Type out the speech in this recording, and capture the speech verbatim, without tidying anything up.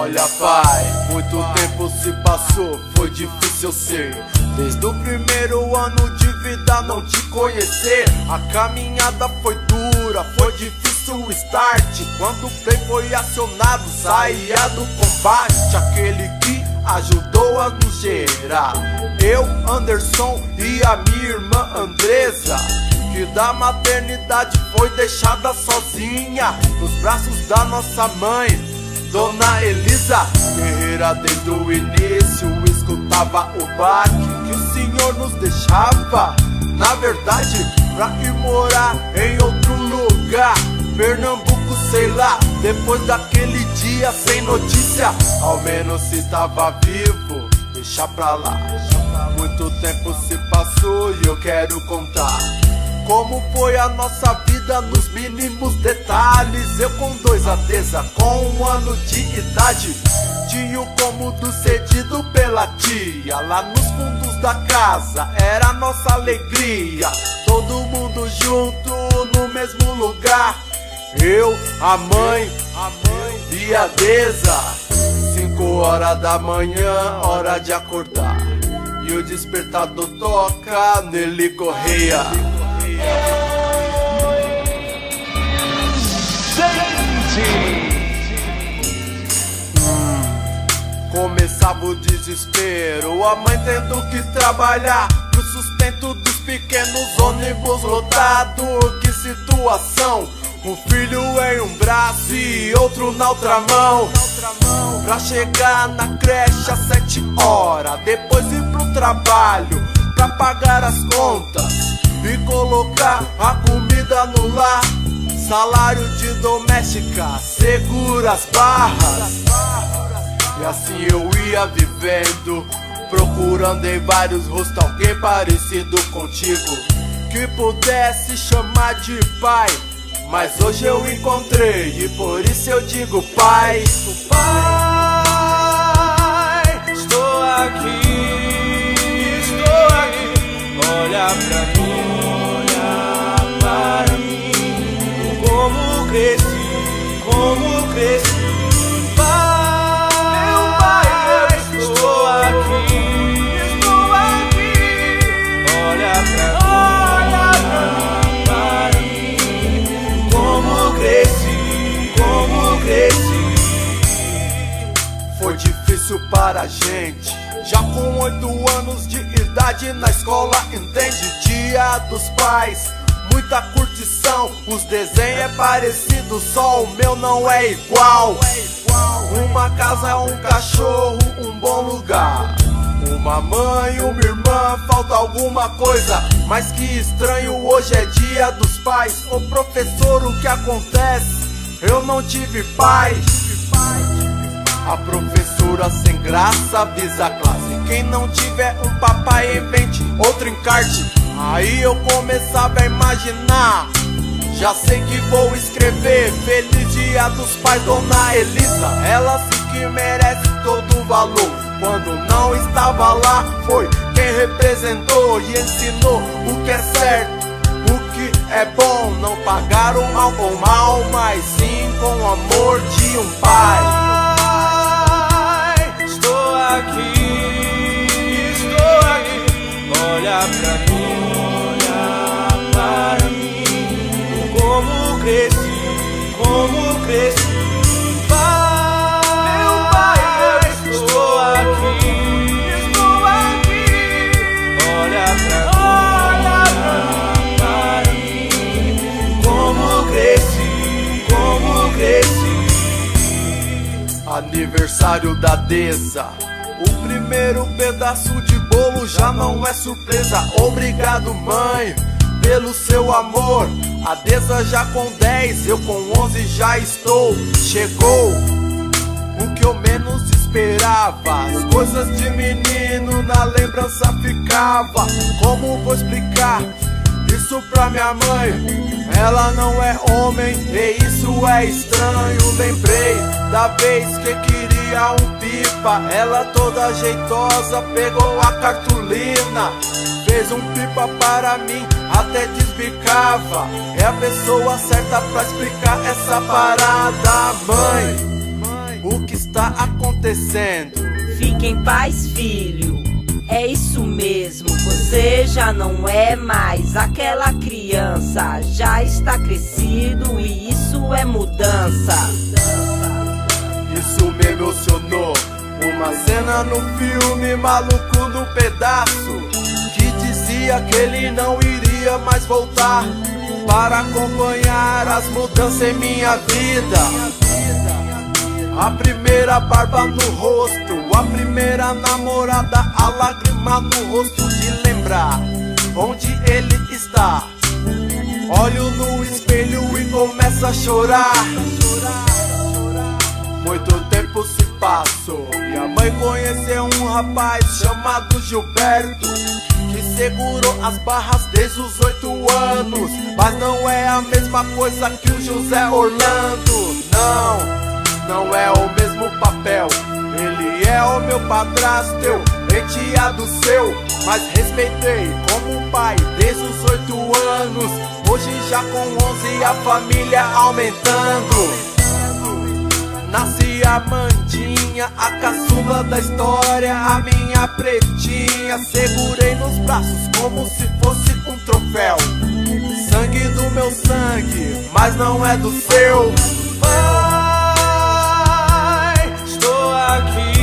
Olha pai, muito tempo se passou, foi difícil ser. Desde o primeiro ano de vida não te conhecer. A caminhada foi dura, foi difícil o start. Quando o play foi acionado, saía do combate. Aquele que ajudou a nos gerar, eu, Anderson e a minha irmã Andresa, que da maternidade foi deixada sozinha nos braços da nossa mãe, Dona Elisa. Guerreira desde o início, escutava o baque que o Senhor nos deixava. Na verdade, pra ir morar em outro lugar, Pernambuco, sei lá. Depois daquele dia sem notícia, ao menos se tava vivo, deixa pra lá. Muito tempo se passou e eu quero contar como foi a nossa vida nos mínimos detalhes. Eu com dois Adesa, com um ano de idade, tinha o cômodo cedido pela tia. Lá nos fundos da casa era a nossa alegria, todo mundo junto no mesmo lugar. Eu, a mãe, a mãe e a Adesa. Cinco horas da manhã, hora de acordar, e o despertador toca nele Correia. Hum, começava o desespero, a mãe tendo que trabalhar pro sustento dos pequenos, ônibus lotado. Que situação, um filho em um braço e outro na outra mão, pra chegar na creche às sete horas, depois ir pro trabalho pra pagar as contas e colocar a comida no lar. Salário de doméstica, segura as barras. E assim eu ia vivendo, procurando em vários rostos alguém parecido contigo, que pudesse chamar de pai. Mas hoje eu encontrei e por isso eu digo pai. Pai, estou aqui, estou aqui. Olha pra mim, olha para mim. Como cresci, como cresci. Pai, meu pai, eu estou aqui, estou aqui. Olha pra mim, olha para mim. Como cresci, como cresci. Foi difícil para a gente, já com oito anos de idade na escola, entende? Dia dos Pais, muita curtição, os desenhos é parecido, só o meu não é igual. Uma casa, um cachorro, um bom lugar, uma mãe, uma irmã, falta alguma coisa. Mas que estranho, hoje é dia dos pais. Ô professor, o que acontece? Eu não tive pai. A professora sem graça avisa a classe: quem não tiver um papai invente outro encarte. Aí eu começava a imaginar, já sei que vou escrever: feliz dia dos pais, Dona Elisa. Ela sim que merece todo o valor. Quando não estava lá, foi quem representou e ensinou o que é certo, o que é bom. Não pagar o mal com mal, mas sim com o amor de um pai. Estou aqui, estou aqui. Olha pra mim, olha para mim. Como cresci, como cresci. Pai, meu pai, eu estou aqui, estou aqui. Olha pra mim, olha para mim. Como cresci, como cresci. Aniversário da Adesa, o primeiro pedaço de bolo já não é surpresa. Obrigado, mãe, pelo seu amor. Adesa já com dez, eu com onze já estou. Chegou o que eu menos esperava, as coisas de menino na lembrança ficava. Como vou explicar isso pra minha mãe? Ela não é homem e isso é estranho. Lembrei da vez que queria um pipa, ela toda jeitosa pegou a cartolina, fez um pipa para mim, até desbicava. É a pessoa certa pra explicar essa parada. Mãe, o que está acontecendo. Fique em paz, filho, é isso mesmo. Você já não é mais aquela criança, já está crescido e isso é mudança. Isso me emocionou, uma cena no filme Maluco no Pedaço, que dizia que ele não iria mais voltar para acompanhar as mudanças em minha vida. A primeira barba no rosto, a primeira namorada, a lágrima no rosto de lembrar onde ele está. Olho no espelho e começo a chorar. Muito tempo se passou e a mãe conheceu um rapaz chamado Gilberto, que segurou as barras desde os oito anos. Mas não é a mesma coisa que o José Orlando. Não, não é o mesmo papel. Ele é o meu padrasto, eu enteado seu, mas respeitei como um pai desde os oito anos. Hoje já com onze a família aumentando. Nasce a Mandinha, a caçula da história, a minha pretinha. Segurei nos braços como se fosse um troféu. Sangue do meu sangue, mas não é do seu. Pai, estou aqui.